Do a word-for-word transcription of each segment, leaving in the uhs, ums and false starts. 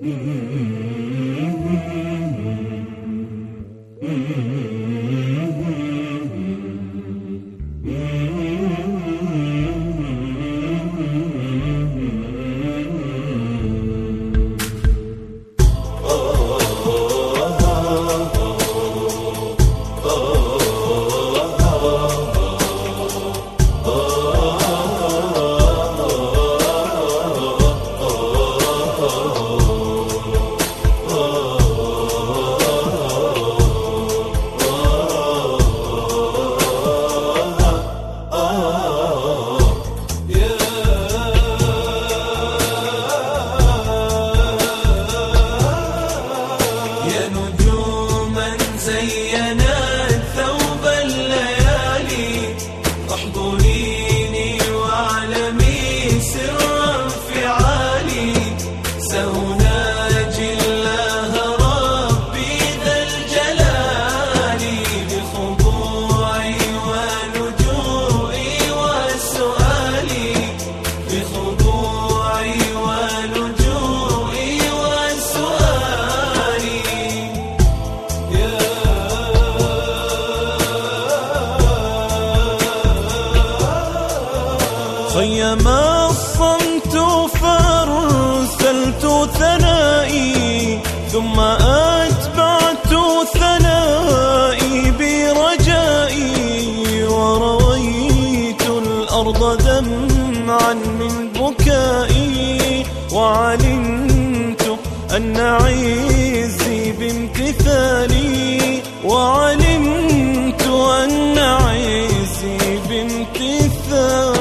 خيم الصمت فارسلت ثنائي ثم أتبعت ثنائي برجائي ورويت الأرض دمعا من بكائي وعلمت أن عزي بامتثالي وعلمت أن عزي بامتثالي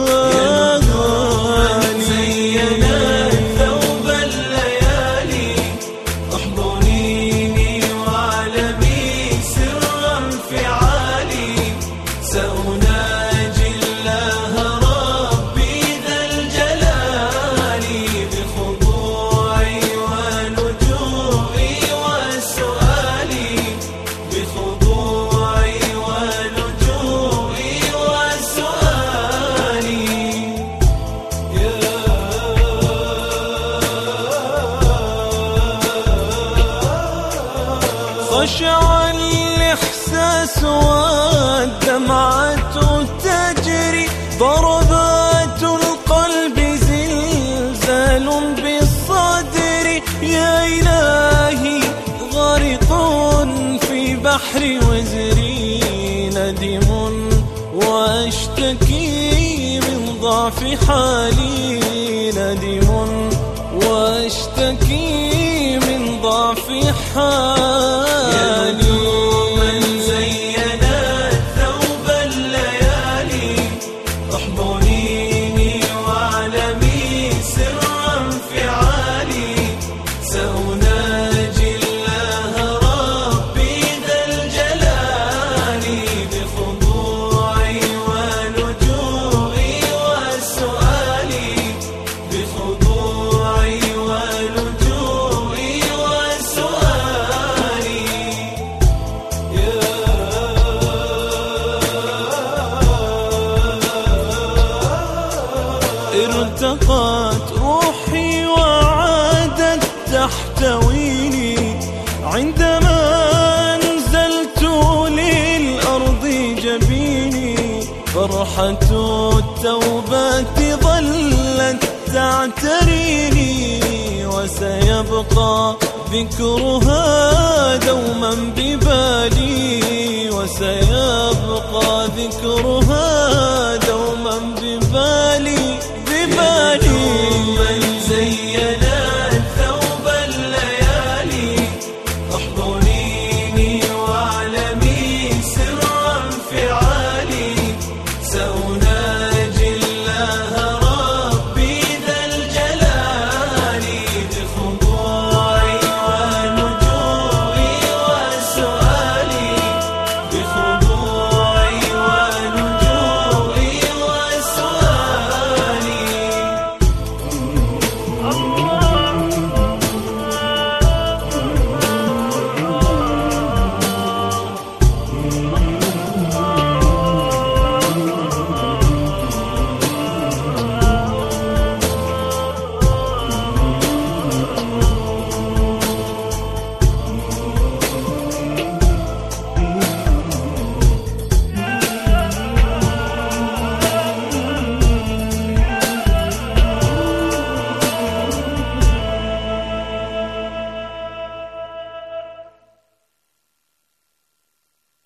خشع الإحساس والدمعة تجري ضربات القلب زلزال بالصدر يا إلهي غارق في بحر وزري ندم وأشتكي من ضعف حالي ندم وأشتكي من ضعف حالي ارتقت روحي وعادت تحتويني عندما أنزلت للأرض جبيني فرحة التوبة ظلت تعتريني وسيبقى ذكرها دوما ببالي وسيبقى ذكرها دوما ببالي ببالي